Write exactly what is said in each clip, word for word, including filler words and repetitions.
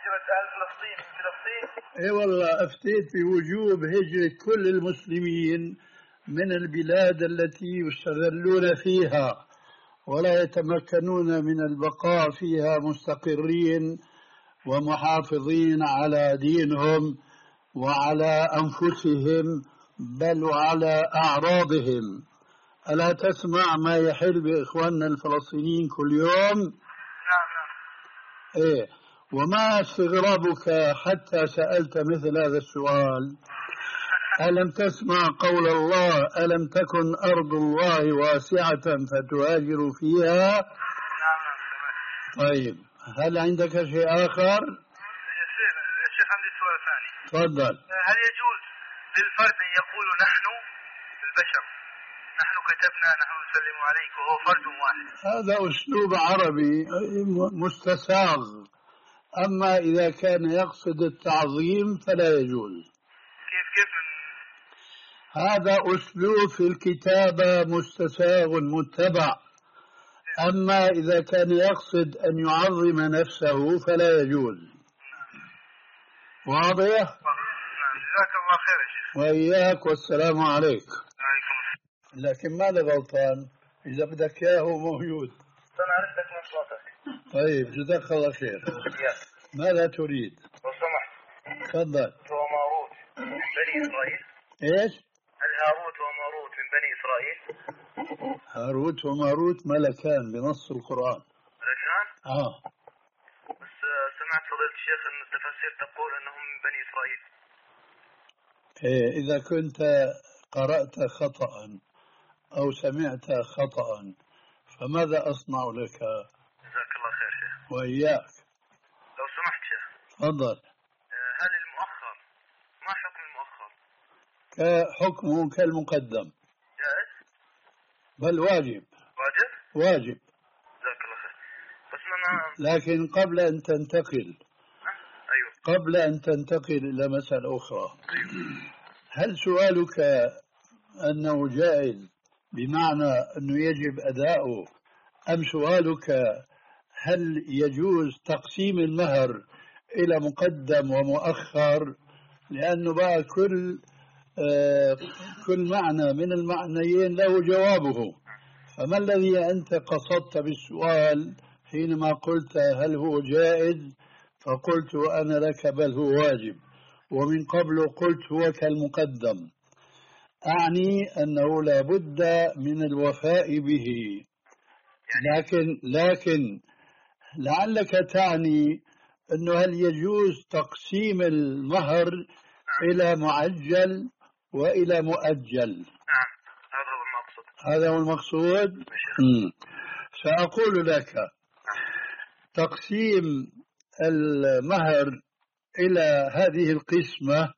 هجرة أهل فلسطين من فلسطين؟ اي والله افتيت بوجوب هجرة كل المسلمين من البلاد التي يستغلون فيها ولا يتمكنون من البقاء فيها مستقرين ومحافظين على دينهم وعلى أنفسهم بل وعلى أعراضهم. ألا تسمع ما يحل بإخواننا الفلسطينيين كل يوم؟ نعم نعم. إيه، وما استغرابك حتى سألت مثل هذا السؤال؟ ألم تسمع قول الله ألم تكن أرض الله واسعة فتهاجروا فيها؟ نعم نعم. طيب، هل عندك شيء آخر؟ يا شيخ يا شيخ عندي سؤال ثاني. تفضل. هل يجوز للفرد أن يقول نحن البشر نحن كتبنا نحن نسلم عليك وهو فرد واحد؟ هذا أسلوب عربي مستساغ، أما إذا كان يقصد التعظيم فلا يجوز. كيف كيف من... هذا أسلوب في الكتابة مستساغ متبع، أما إذا كان يقصد أن يعظم نفسه فلا يجوز. واضح؟ نعم. جزاك الله خير يا شيخ. وإياك، والسلام عليك. عليكم السلام. لكن ماذا غلطان؟ إذا بدك إياه موجود. أنا عرفتك من صوتك. طيب، جزاك الله خير. ماذا تريد؟ لو سمحت. تفضل. هو ماروت من بني إسرائيل. إيش؟ هل هاروت وماروت من بني إسرائيل؟ هاروت وماروت ملكان بنص القرآن. ملكان؟ آه. بس سمعت فضيلة الشيخ أن التفاسير تقول أنهم من بني إسرائيل. إيه، إذا كنت قرأت خطأ أو سمعت خطأ فماذا أصنع لك؟ جزاك الله خير شيخ. وإياك. لو سمحت شيخ. تفضل. هل المؤخر ما حكم المؤخر؟ كحكمه كالمقدم. جائز؟ بل واجب. واجب؟ واجب. جزاك الله خير. بس أنا لكن قبل أن تنتقل أيوه. قبل أن تنتقل إلى مسألة أخرى، أيوه. هل سؤالك أنه جائز بمعنى أنه يجب أداؤه، أم سؤالك هل يجوز تقسيم المهر إلى مقدم ومؤخر؟ لأنه بقى كل آه كل معنى من المعنيين له جوابه. فما الذي أنت قصدت بالسؤال حينما قلت هل هو جائز؟ فقلت أنا لك بل هو واجب، ومن قبل قلت هو كالمقدم، أعني أنه لا بد من الوفاء به. لكن لكن لعلك تعني أنه هل يجوز تقسيم المهر إلى معجل وإلى مؤجل؟ نعم، هذا هو المقصود. هذا هو المقصود. سأقول لك تقسيم المهر إلى هذه القسمة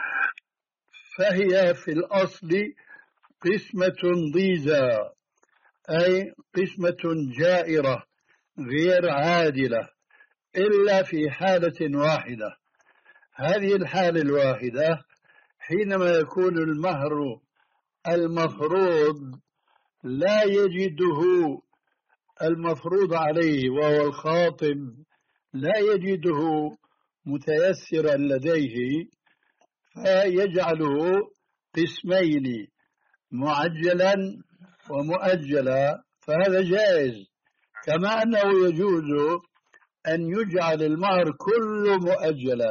فهي في الأصل قسمة ضيزى، أي قسمة جائرة غير عادلة، إلا في حالة واحدة. هذه الحالة الواحدة حينما يكون المهر المفروض لا يجده المفروض عليه وهو الخاطب لا يجده متيسرا لديه، فيجعله قسمين معجلا ومؤجلا، فهذا جائز. كما أنه يجوز أن يجعل المهر كله مؤجلا،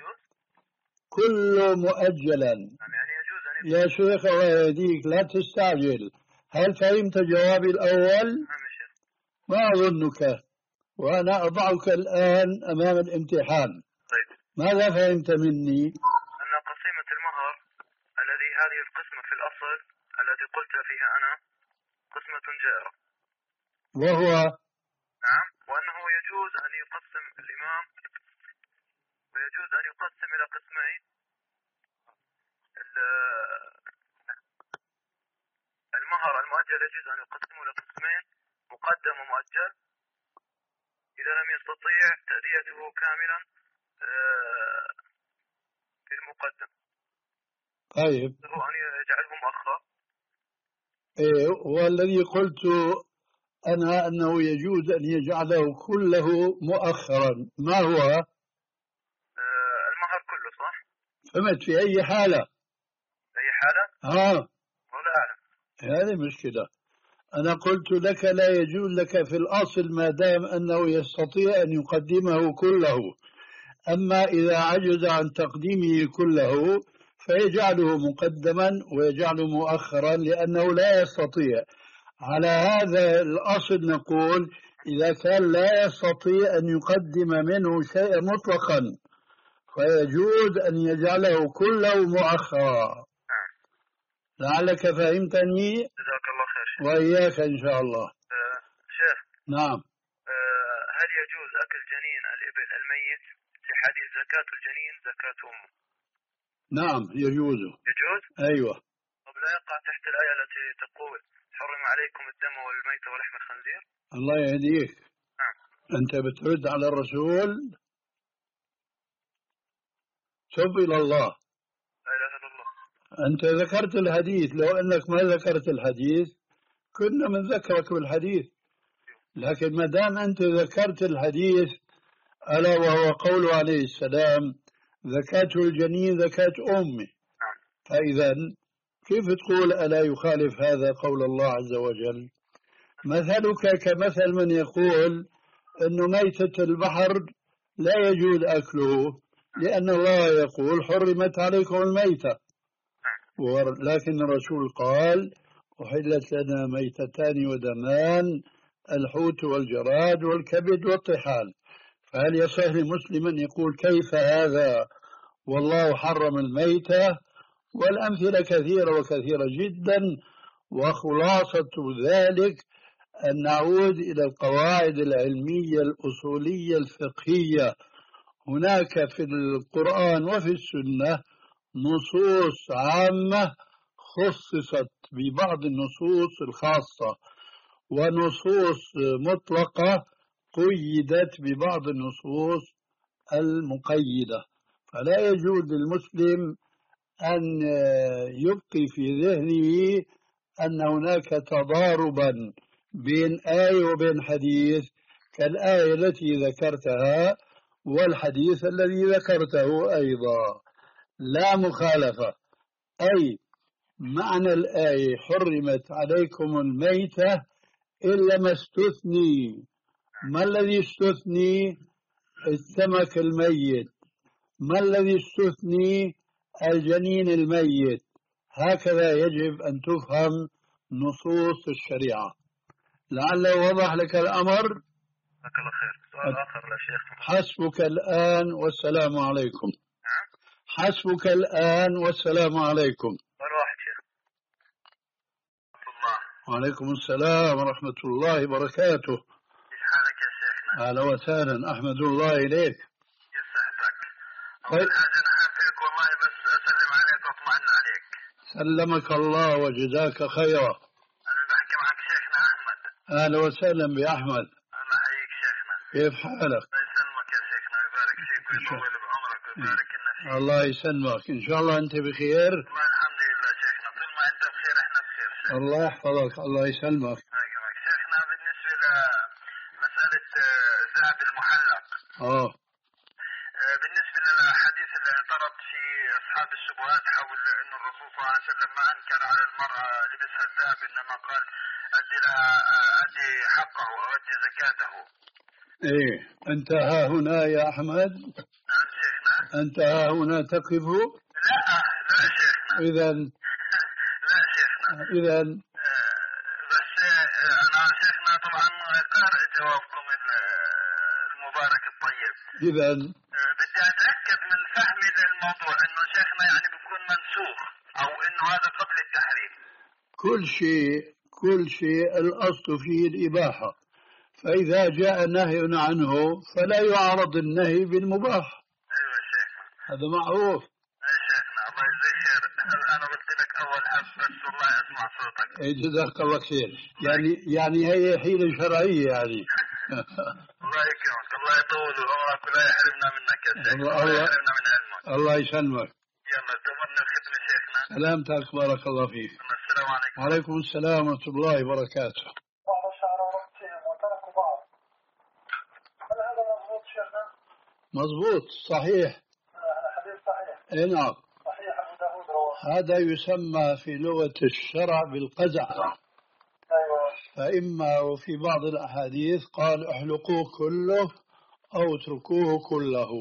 كله مؤجلا. يا شيخ الله يهديك لا تستعجل. هل فهمت جوابي الأول؟ ما أظنك، وأنا أضعك الآن أمام الامتحان. ماذا فهمت مني؟ أن قسيمة المهر الذي هذه القسمة في الأصل التي قلت فيها أنا قسمة جائرة، وهو نعم، وأنه يجوز أن يقسم الإمام ويجوز أن يقسم إلى قسمين. المهر المؤجل يجوز أن يقسم إلى قسمين، مقدم ومؤجل، إذا لم يستطيع تأديته كاملا في المقدم. طيب، هو أن يجعله مؤخر. إيه، والذي قلت أنا أنه يجوز أن يجعله كله مؤخرا. ما هو؟ فهمت؟ في أي حالة؟ أي حالة؟ ها، ولا أعلم. هذه مشكلة. أنا قلت لك لا يجوز لك في الأصل ما دام أنه يستطيع أن يقدمه كله، أما إذا عجز عن تقديمه كله فيجعله مقدما ويجعله مؤخرا لأنه لا يستطيع. على هذا الأصل نقول إذا كان لا يستطيع أن يقدم منه شيئا مطلقا فيجوز أن يجعله كله مؤخرا. لعلك فهمتني. جزاك الله خير شيخ. وإياك إن شاء الله. أه شيخ. نعم. أه هل يجوز أكل جنين الإبل الميت في حديث زكاة الجنين زكاة أمه؟ نعم يجوز. يجوز؟ أيوة. طب لا يقع تحت الآية التي تقول حرم عليكم الدم والميت ولحم الخنزير؟ الله يهديك. نعم. أنت بترد على الرسول. تب إلى الله. لا إله إلا الله. أنت ذكرت الحديث، لو أنك ما ذكرت الحديث كنا من ذكرك بالحديث، لكن ما دام أنت ذكرت الحديث ألا وهو قوله عليه السلام زكاة الجنين زكاة أمه، فإذا كيف تقول ألا يخالف هذا قول الله عز وجل؟ مثلك كمثل من يقول أنه ميتة البحر لا يجوز أكله لأن الله يقول حرمت عليكم الميتة، ولكن الرسول قال أحلت لنا ميتتان ودمان الحوت والجراد والكبد والطحال. فهل يصح لمسلم أن يقول كيف هذا والله حرم الميتة؟ والأمثلة كثيرة وكثيرة جدا، وخلاصة ذلك أن نعود إلى القواعد العلمية الأصولية الفقهية. هناك في القرآن وفي السنة نصوص عامة خصصت ببعض النصوص الخاصة، ونصوص مطلقة قيدت ببعض النصوص المقيدة. فلا يجوز للمسلم أن يبقي في ذهنه أن هناك تضاربا بين آية وبين حديث كالآية التي ذكرتها والحديث الذي ذكرته أيضا، لا مخالفة. أي معنى الآية حرمت عليكم الميتة إلا ما استثني. ما الذي استثني؟ السمك الميت. ما الذي استثني؟ الجنين الميت. هكذا يجب أن تفهم نصوص الشريعة. لعله وضح لك الأمر. جزاك الله خير. سؤال آخر يا شيخ. حسبك الآن والسلام عليكم. حسبك الآن والسلام عليكم. واحد شيخ. الله. وعليكم السلام ورحمة الله وبركاته. كيف حالك يا شيخنا؟ أهلا وسهلا، أحمد الله إليك. يسعدك. أول حاجة أنا حاب هيك والله بس أسلم عليك وأطمئن عليك. سلمك الله وجزاك خيرا. أنا بحكي معك شيخنا أحمد. أهلا وسهلا بأحمد. الله يحييك شيخنا. كيف حالك؟ الله يسلمك يا شيخنا ويبارك فيك ويطول بعمرك ويبارك لنا فيك. الله يسلمك، إن شاء الله أنت بخير. والله الحمد لله شيخنا، طول ما أنت بخير إحنا بخير شيخنا. الله يحفظك، الله يسلمك. شيخنا بالنسبة لمسألة ذهب المحلق. آه. بالنسبة للحديث اللي اعترض فيه أصحاب الشبهات حول أن الرسول صلى الله عليه وسلم ما أنكر على المرأة لبسها الذهب، إنما قال أدي لها أدي حقه أو أدي زكاته. إيه، أنت ها هنا يا أحمد. نعم شيخنا. أنت ها هنا تقف. لا لا شيخنا. إذا لا شيخنا. إذا بس أنا شيخنا طبعا قارئ جوابكم المبارك الطيب. إذا بدي أتأكد من فهمي للموضوع إنه شيخنا يعني بيكون منسوخ أو إنه هذا قبل التحريم. كل شيء كل شيء الأصل فيه الإباحة، فإذا جاء نهي عنه فلا يعارض النهي بالمباح. أيوة شيخنا. هذا معروف. أي شيخنا الله يجزيك خير. أنا قلت لك أول حب بس والله أسمع صوتك. أي جزاك الله خير. يعني يعني هي حيلة شرعية يعني. الله يكرمك، الله يطول عمرك ولا يحرمنا منك يا شيخ. الله الله يحرمنا من علمك. الله يسلمك. يلا تمرنا الختمة شيخنا. سلامتك، بارك الله فيك. السلام عليكم. وعليكم السلام ورحمة الله وبركاته. بعض الشعراء وقتهم وتركوا بعض. هل هذا مضبوط شيخنا؟ مضبوط صحيح. هذا حديث صحيح. إيه نعم. صحيح أبو داود رواه. هذا يسمى في لغة الشرع بالقزع. أيوة. فإما وفي بعض الأحاديث قال احلقوه كله أو اتركوه كله.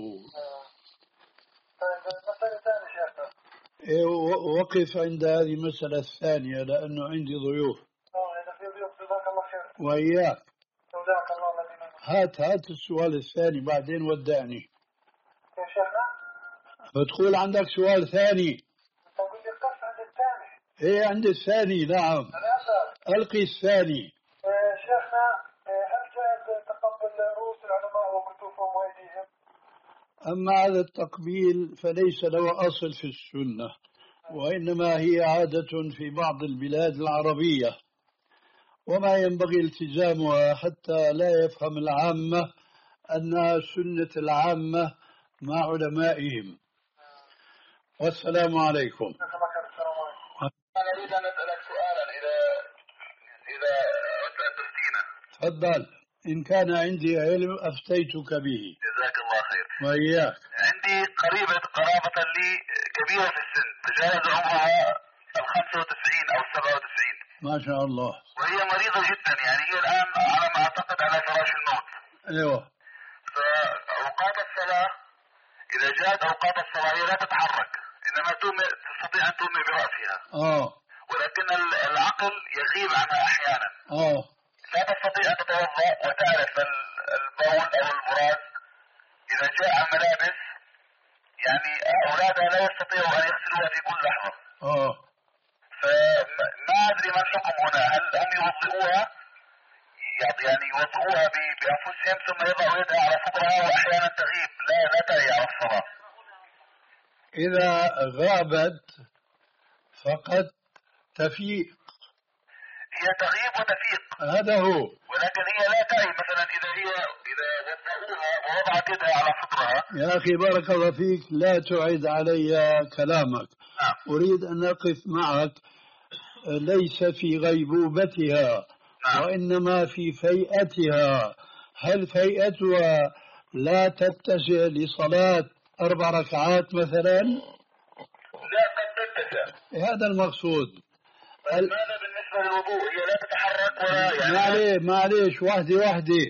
طيب مسألة ثانية شيخنا. إيه وقف عند هذه المسألة الثانية لأنه عندي ضيوف. اه إذا في ضيوف جزاك الله خير. وإياك. جزاك الله الذي. هات هات السؤال الثاني بعدين ودعني. يا شيخنا. بتقول عندك سؤال ثاني. تقول لي قف عند الثاني. إيه عند الثاني نعم. أنا أسأل. ألقي الثاني. آه شيخنا آه هل جاء تقبل رؤوس العلماء وكتوفهم وأيديهم؟ أما هذا التقبيل فليس له أصل في السنة، وإنما هي عادة في بعض البلاد العربية، وما ينبغي التزامها حتى لا يفهم العامة أنها سنة العامة مع علمائهم. والسلام عليكم. أنا أريد أن أسألك سؤالا إذا إذا أردت أن تفتينا. تفضل. إن كان عندي علم أفتيتك به. جزاك الله خير. وإياك. عندي قريبة قرابة لي كبيرة في السن، تجاوز عمرها الخمسة وتسعين أو السبعة وتسعين. ما شاء الله. وهي مريضة جدا، يعني هي الآن على ما أعتقد على فراش الموت. أيوه. فأوقات الصلاة إذا جاءت أوقات الصلاة هي لا تتحرك، إنما تومئ تستطيع أن تومئ برأسها. آه. ولكن العقل يغيب عنها أحيانا. آه. لا تستطيع أن تتوضأ وتعرف البول أو البراز. إذا جاء ملابس يعني أولادها لا يستطيعوا أن يغسلوها في كل لحظة. آه. فما أدري ما الحكم هنا، هل هم يوضئوها يعني يوضئوها بأنفسهم ثم يضعوا يدها على صدرها وأحيانا تغيب لا لا تعي على الصلاة؟ إذا غابت فقد تفيق. هي تغيب وتفيق. هذا هو. ولكن هي لا تعي، مثلا إذا هي إذا وضعوها ووضعت يدها على صدرها. يا أخي بارك الله فيك، لا تعيد علي كلامك. نعم. أريد أن أقف معك ليس في غيبوبتها. نعم. وإنما في فيئتها. هل فيئتها لا تتسع لصلاة أربع ركعات مثلا؟ لا قد تتسع. هذا المقصود. طيب ماذا بالنسبة للوضوء؟ هي لا تتحرك ولا يعني؟ معليش معليش واحدة واحدة.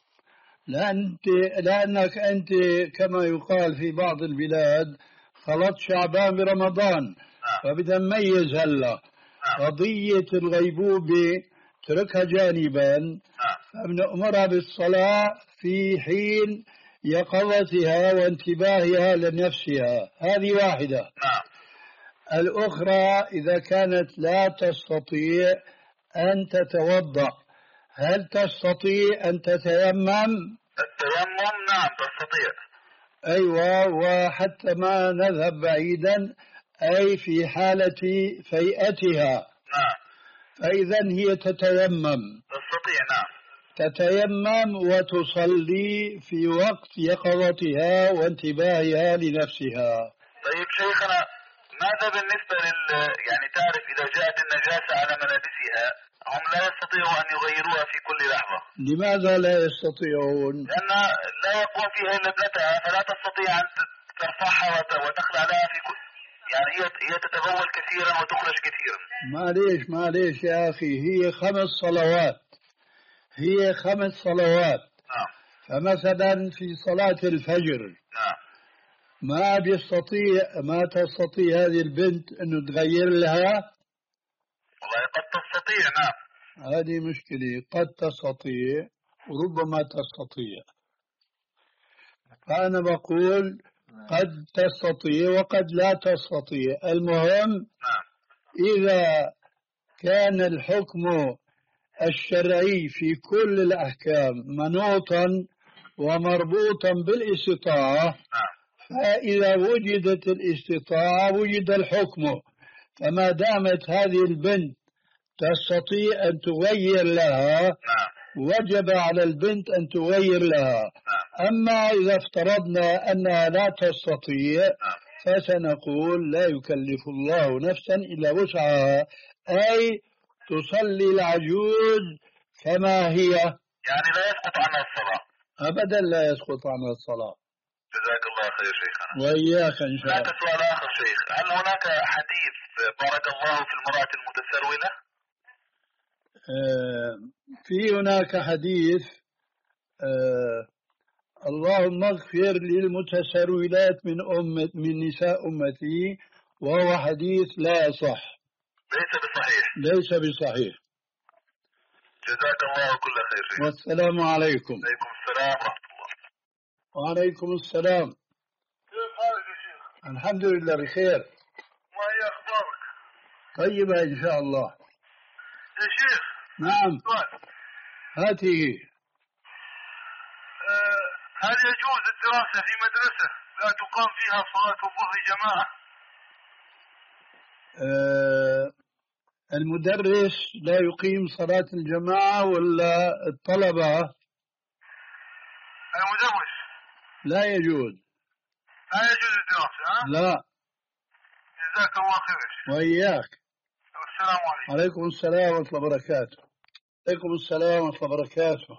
لأنت لأنك أنت كما يقال في بعض البلاد خلط شعبان برمضان. نعم. فبدنا نميز هلا. نعم. قضية الغيبوبة تركها جانبا. نعم. فبنأمرها بالصلاة في حين يقظتها وانتباهها لنفسها. هذه واحدة. نعم. الأخرى إذا كانت لا تستطيع أن تتوضأ، هل تستطيع أن تتيمم؟ التيمم نعم تستطيع. أيوة. وحتى ما نذهب بعيدا، أي في حالة فيئتها. نعم. فإذا هي تتيمم. تستطيع نعم. تتيمم وتصلي في وقت يقظتها وانتباهها لنفسها. طيب شيخنا، ماذا بالنسبة لل يعني تعرف إذا جاءت النجاسة على ملابسها هم لا يستطيعوا أن يغيروها في كل لحظة. لماذا لا يستطيعون؟ لأن لا يقوم فيها إلا ابنتها، فلا تستطيع أن ترفعها وتخلع لها في كل، يعني هي هي تتبول كثيرا وتخرج كثيرا. معليش معليش يا أخي، هي خمس صلوات هي خمس صلوات. نعم. فمثلا في صلاة الفجر. نعم. ما بيستطيع ما تستطيع هذه البنت أنه تغير لها؟ والله قد تستطيع نعم. هذه مشكلة، قد تستطيع وربما تستطيع. فأنا بقول قد تستطيع وقد لا تستطيع. المهم نعم. إذا كان الحكم الشرعي في كل الأحكام منوطا ومربوطا بالاستطاعة. نعم. فإذا وجدت الاستطاعة وجد الحكم. فما دامت هذه البنت تستطيع أن تغير لها. نعم. وجب على البنت أن تغير لها. نعم. أما إذا افترضنا أنها لا تستطيع. نعم. فسنقول لا يكلف الله نفسا إلا وسعها، أي تصلي العجوز كما هي. يعني لا يسقط عنها الصلاة. أبدا لا يسقط عنها الصلاة. جزاك الله خير شيخنا. وإياك إن شاء الله. هناك سؤال آخر شيخ، هل هناك حديث بارك الله في المرأة المتسرولة؟ آه في هناك حديث آه اللهم اغفر للمتسرولات من أمة من نساء أمتي، وهو حديث لا يصح، ليس بصحيح. ليس بصحيح. جزاك الله كل خير شيخ. والسلام عليكم. عليكم السلام ورحمة الله. وعليكم السلام. كيف حالك يا شيخ؟ الحمد لله بخير. ما هي أخبارك؟ طيبة إن شاء الله. يا شيخ. نعم. سؤال. هاته. أه هل يجوز الدراسة في مدرسة لا تقام فيها صلاة الظهر جماعة؟ أه المدرس لا يقيم صلاة الجماعة ولا الطلبة؟ المدرس لا يجوز. لا يجوز الدراسة ها؟ لا. جزاك الله خير يا شيخ. وإياك. السلام عليكم. عليكم السلام ورحمة الله وبركاته. عليكم السلام ورحمة الله وبركاته.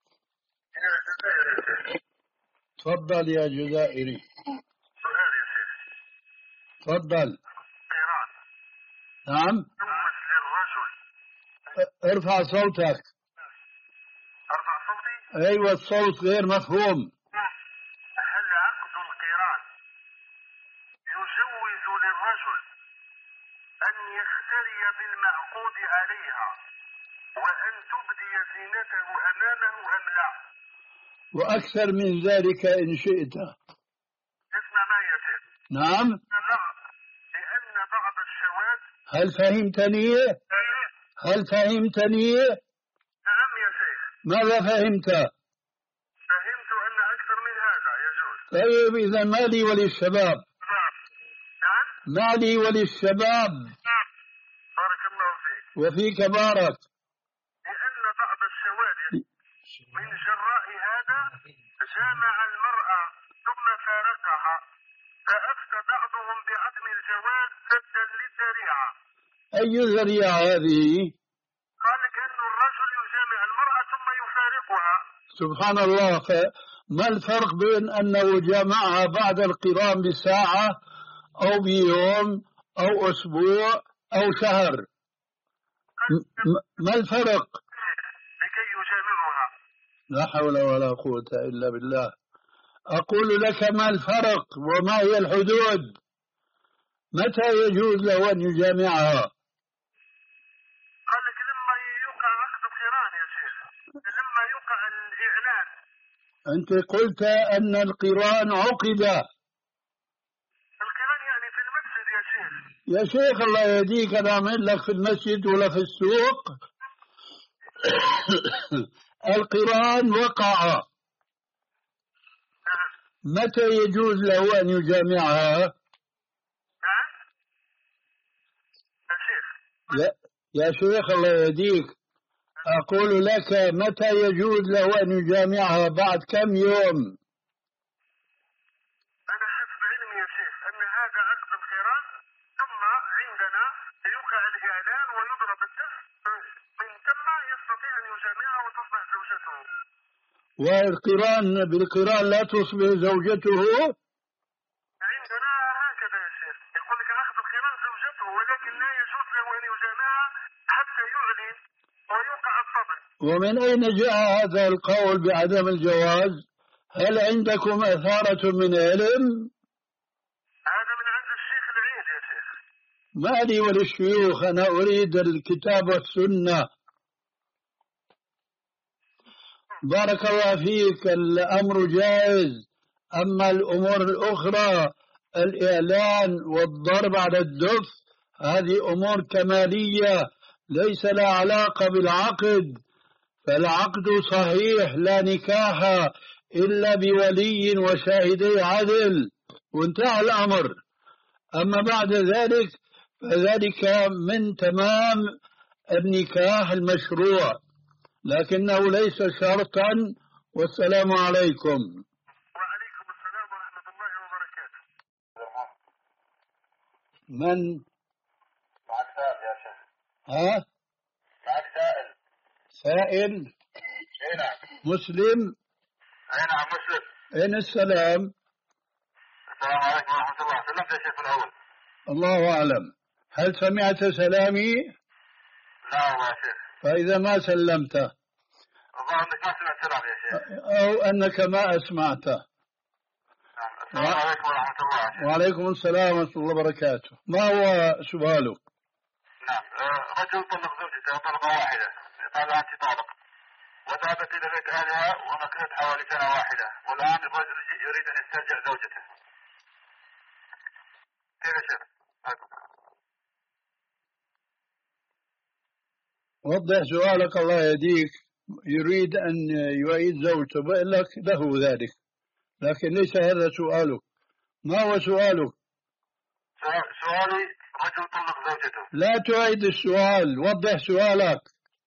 تفضل يا جزائري. سؤال يا شيخ. تفضل. قيران. نعم. للرجل. ارفع صوتك. أرفع صوتي؟ أيوة الصوت غير مفهوم. هل عقد القيران يجوز للرجل أن يختري بالمعقود عليها وأن تبدي زينته أمامه أم لا؟ وأكثر من ذلك إن شئت. اسمع معي يا شيخ. نعم. لأن بعض الشواذ. هل فهمتني؟ هل فهمتني؟ نعم يا شيخ. ماذا فهمت؟ فهمت أن أكثر من هذا يجوز. طيب إذا ما لي وللشباب. نعم. ما لي وللشباب. بارك الله فيك. وفيك بارك. لأن بعض الشواذ من جراء هذا جامع المرأة ثم فارقها، فأفتى بعضهم بعدم الجواز سدا للذريعة. أي ذريعة هذه؟ قال لك أن الرجل يجامع المرأة ثم يفارقها. سبحان الله. ما الفرق بين أنه جامعها بعد القران بساعة أو بيوم أو أسبوع أو شهر؟ ما الفرق؟ لكي يجامعها. لا حول ولا قوة إلا بالله. أقول لك ما الفرق وما هي الحدود؟ متى يجوز له أن يجامعها؟ قال لك لما يوقع عقد القران يا شيخ، لما يوقع الإعلان. أنت قلت أن القران عقد. القران يعني في المسجد يا شيخ. يا شيخ الله يهديك، أنا أعمل لك في المسجد ولا في السوق؟ القران وقع. متى يجوز له أن يجامعها؟ نعم يا شيخ. يا, يا شيخ الله يهديك، أقول لك متى يجوز له أن يجامعها؟ بعد كم يوم؟ أنا حسب علمي يا شيخ أن هذا عقد القران، ثم عندنا يوقع الإعلان ويضرب الدف، من ثم يستطيع أن يجامعها وتصبح زوجته. والقران بالقران لا تصبح زوجته؟ عندنا هكذا يا شيخ، يقول لك عقد القران زوجته، ولكن لا يجوز له أن يجامعها حتى يعلن ويوقع الصبر. ومن أين جاء هذا القول بعدم الجواز؟ هل عندكم أثارة من علم؟ هذا من عند الشيخ العيد يا شيخ. ما لي وللشيوخ، أنا أريد الكتاب والسنة. بارك الله فيك، الأمر جائز. أما الأمور الأخرى الإعلان والضرب على الدف هذه أمور كمالية ليس لها علاقة بالعقد، فالعقد صحيح لا نكاح إلا بولي وشاهدي عدل وانتهى الأمر. أما بعد ذلك فذلك من تمام النكاح المشروع، لكنه ليس شرطا. والسلام عليكم. وعليكم السلام ورحمة الله وبركاته. من؟ معك سائل يا شيخ. ها؟ معك سائل. سائل؟ اي نعم. مسلم؟ اي نعم مسلم. أين السلام؟ السلام عليكم ورحمة الله. سلمت يا شيخ الأول. الله أعلم. هل سمعت سلامي؟ لا والله يا شيخ. فإذا ما سلمت الظاهر أنك ما سمعت سلام يا شيخ، أو أنك ما أسمعته. السلام و... عليكم ورحمة الله يا شيخ. وعليكم السلام ورحمة الله وبركاته. ما هو سؤالك؟ نعم، رجل طلق زوجته طلقة واحدة، قال أنت طالق، وذهبت إلى بيت أهلها ومكثت حوالي سنة واحدة، والآن الرجل يريد أن يسترجع زوجته. كيف يا شيخ؟ وضح سؤالك الله يهديك. يريد أن يعيد زوجته، بقول لك له ذلك، لكن ليس هذا سؤالك. ما هو سؤالك؟ سؤالي رجل طلق زوجته. لا تعيد السؤال، وضح سؤالك.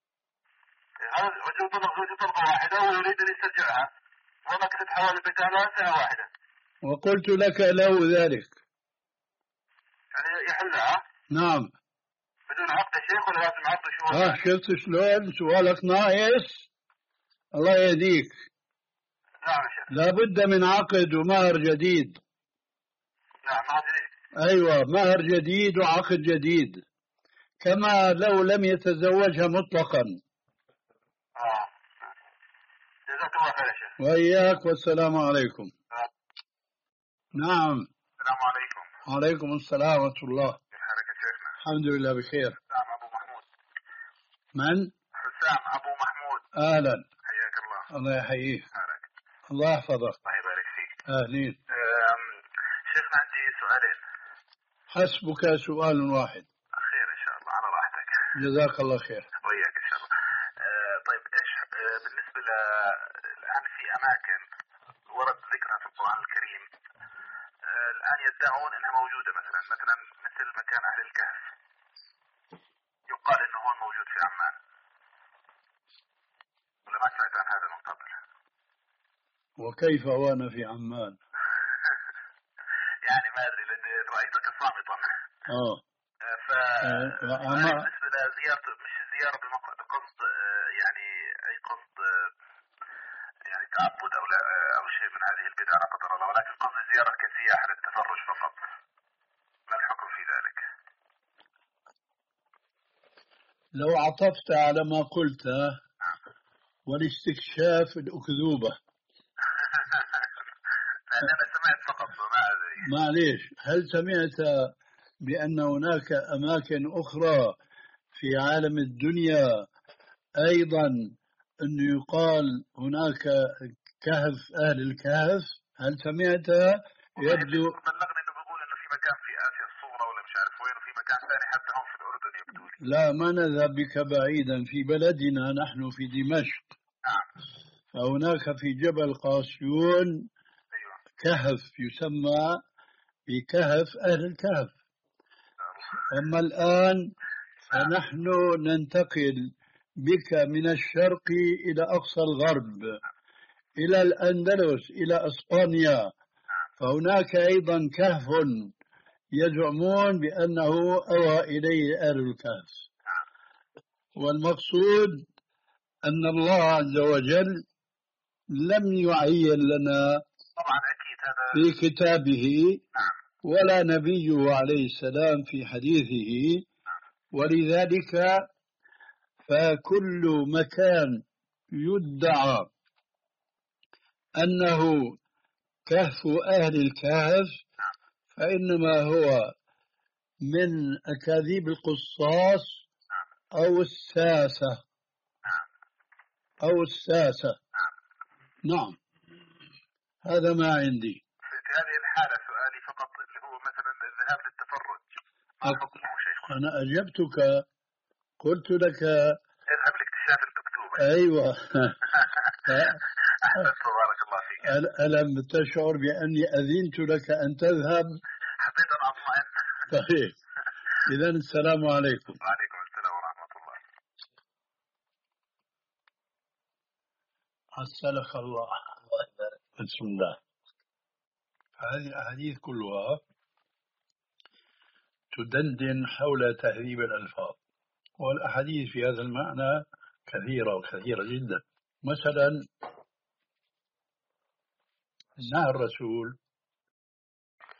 رجل طلق زوجته طلقة واحدة ويريد أن يسترجعها ومكثت حوالي بيت أهلها سنة واحدة. وقلت لك له ذلك. يعني يحلها؟ نعم. بدون عقد شيخ ولا لازم عقد شو؟ ها شفت شلون سؤالك ناقص؟ الله يهديك. نعم يا شيخ. لابد من عقد ومهر جديد. نعم مهر جديد. أيوة، مهر جديد وعقد جديد، كما لو لم يتزوجها مطلقا. آه. جزاك الله خير يا شيخ. وإياك، والسلام عليكم. آه. نعم. السلام عليكم. وعليكم السلام ورحمة الله. كيف حالك يا شيخنا؟ الحمد لله بخير. حسام أبو محمود. من؟ حسام أبو محمود. أهلا. حياك الله. الله يحييك. حالك. الله يحفظك. الله يبارك فيك. أهلين. شيخنا عندي سؤالين. حسبك سؤال واحد. خير إن شاء الله، على راحتك. جزاك الله خير. وياك إن شاء الله. آه طيب إيش آه بالنسبة ل الآن في أماكن ورد ذكرها في القرآن الكريم آه الآن يدعون أنها موجودة، مثلا مثلا مثل مكان أهل الكهف، يقال أنه هو موجود في عمان، ولا ما سمعت عن هذا من قبل؟ وكيف وأنا في عمان؟ يعني ما أدري، لأن رأيتك صامتا. آه. ف بالنسبة لزيارة، مش زيارة بقصد يعني أي قصد يعني تعبد أو لا أو شيء من هذه البدع لا قدر الله، ولكن قصد زيارة كسياحة للتفرج فقط، ما الحكم في ذلك؟ لو عطفت على ما قلت والاستكشاف الأكذوبة. لأن أنا سمعت فقط ما أدري. معليش، هل سمعت بأن هناك أماكن أخرى في عالم الدنيا أيضا أنه يقال هناك كهف أهل الكهف؟ هل سمعت؟ يبدو بلغني أنه بيقول أنه في مكان في آسيا الصغرى ولا مش عارف وين، وفي مكان ثاني حتى هم في الأردن يبدو. لا، ما نذهب بك بعيدا، في بلدنا نحن في دمشق. نعم. فهناك في جبل قاسيون أيوة. كهف يسمى بكهف أهل الكهف. أما الآن فنحن ننتقل بك من الشرق إلى أقصى الغرب، إلى الأندلس، إلى إسبانيا، فهناك أيضا كهف يزعمون بأنه أوى إليه أهل الكهف. والمقصود أن الله عز وجل لم يعين لنا طبعا أكيد هذا في كتابه ولا نبيه عليه السلام في حديثه، ولذلك فكل مكان يدعى أنه كهف أهل الكهف فإنما هو من أكاذيب القصاص أو الساسة أو الساسة. نعم، هذا ما عندي. في هذه الحالة سؤالي فقط اللي هو مثلا الذهاب للتفرج، ما حكمه شيخ؟ أنا أجبتك، قلت لك اذهب لاكتشاف المكتوبة. أيوة. أحسنت، بارك الله فيك. ألم تشعر بأني أذنت لك أن تذهب؟ حبيت أن أطمئن. طيب، إذن السلام عليكم. وعليكم السلام ورحمة الله. عسلك الله. بسم الله. هذه الأحاديث كلها تدندن حول تهذيب الألفاظ، والأحاديث في هذا المعنى كثيرة وكثيرة جدا. مثلا نهى الرسول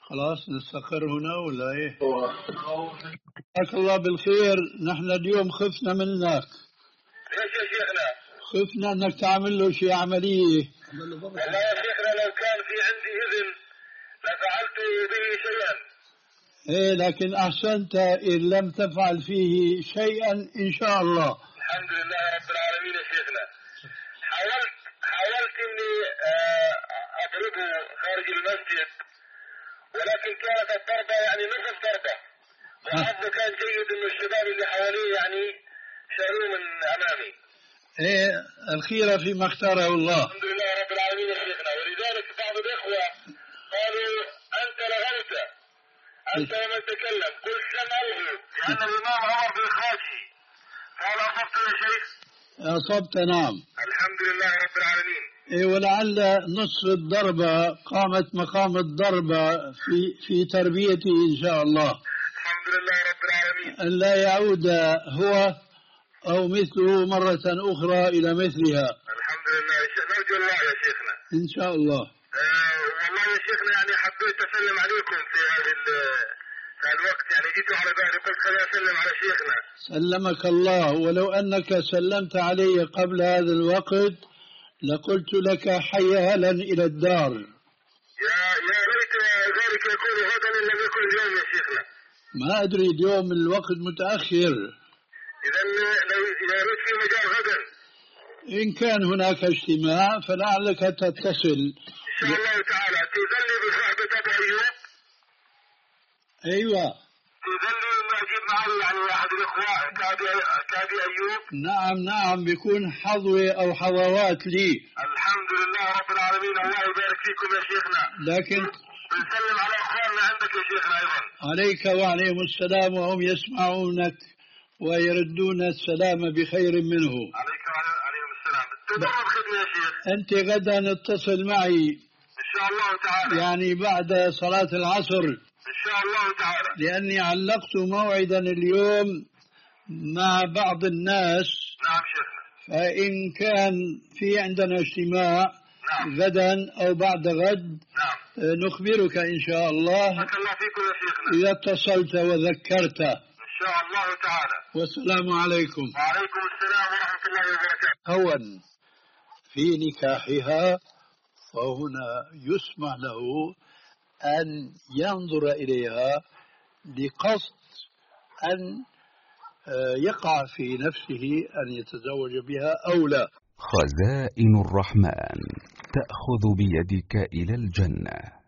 خلاص نستقر هنا ولا ايه؟ جزاك الله بالخير. نحن اليوم خفنا منك. ليش يا شيخنا؟ خفنا انك تعمل له شيء عملية. والله يا شيخنا لو كان في عندي إذن لفعلت به شيئا. ايه لكن احسنت ان لم تفعل فيه شيئا ان شاء الله. الحمد لله رب العالمين يا شيخنا. حاولت حاولت اني اضربه خارج المسجد، ولكن كانت الضربة يعني نصف ضربة، وحظه كان جيد انه الشباب اللي حواليه يعني شالوه من امامي. ايه الخيرة فيما اختاره الله. الحمد لله رب العالمين يا شيخنا. ولذلك بعض الاخوة قالوا انت لغوت، انت لمن تكلم، قلت لم الغو، لان الامام امر باخراجه. قال اصبت يا شيخ؟ اصبت نعم. الحمد لله رب العالمين. إيه ولعل نصف الضربة قامت مقام الضربة في في تربيته إن شاء الله. الحمد لله رب العالمين. أن لا يعود هو أو مثله مرة أخرى إلى مثلها. الحمد لله. نرجو الله يا شيخنا. إن شاء الله. آه والله يا شيخنا يعني حبيت أسلم عليكم في هذا في الوقت، يعني جيت على بالي قلت خليني أسلم على شيخنا. سلمك الله. ولو أنك سلمت علي قبل هذا الوقت لقلت لك حيالا إلى الدار. يا يا ليت ذلك يكون غدا إن لم يكن اليوم يا شيخنا. ما أدري اليوم الوقت متأخر. إذا إذا يريد في مجال غدا. إن كان هناك اجتماع فلعلك تتصل. إن شاء الله تعالى. تذلي بصحبة أبو أيوب. أيوة. تذلي إني أجيب معي يعني أحد الإخوة كابي كابي أيوب. نعم نعم بيكون حظوة أو حظوات لي. الحمد لله رب العالمين. الله يبارك فيكم يا شيخنا. لكن بنسلم على أخواننا عندك يا شيخنا أيضا. عليك وعليهم السلام وهم يسمعونك ويردون السلام بخير منه. عليك وعليهم السلام. تضرب خدمة يا شيخ. أنت غدا اتصل معي إن شاء الله تعالى. يعني بعد صلاة العصر. إن شاء الله تعالى. لأني علقت موعدا اليوم مع بعض الناس. نعم شيخنا. فإن كان في عندنا اجتماع نعم. غدا أو بعد غد نعم. نخبرك إن شاء الله. بارك الله فيكم يا شيخنا. إذا اتصلت وذكرت. إن شاء الله تعالى. والسلام عليكم. وعليكم السلام ورحمة الله وبركاته. هون في نكاحها فهنا يسمح له أن ينظر إليها لقصد أن يقع في نفسه أن يتزوج بها أو لا. خزائن الرحمن تأخذ بيدك إلى الجنة.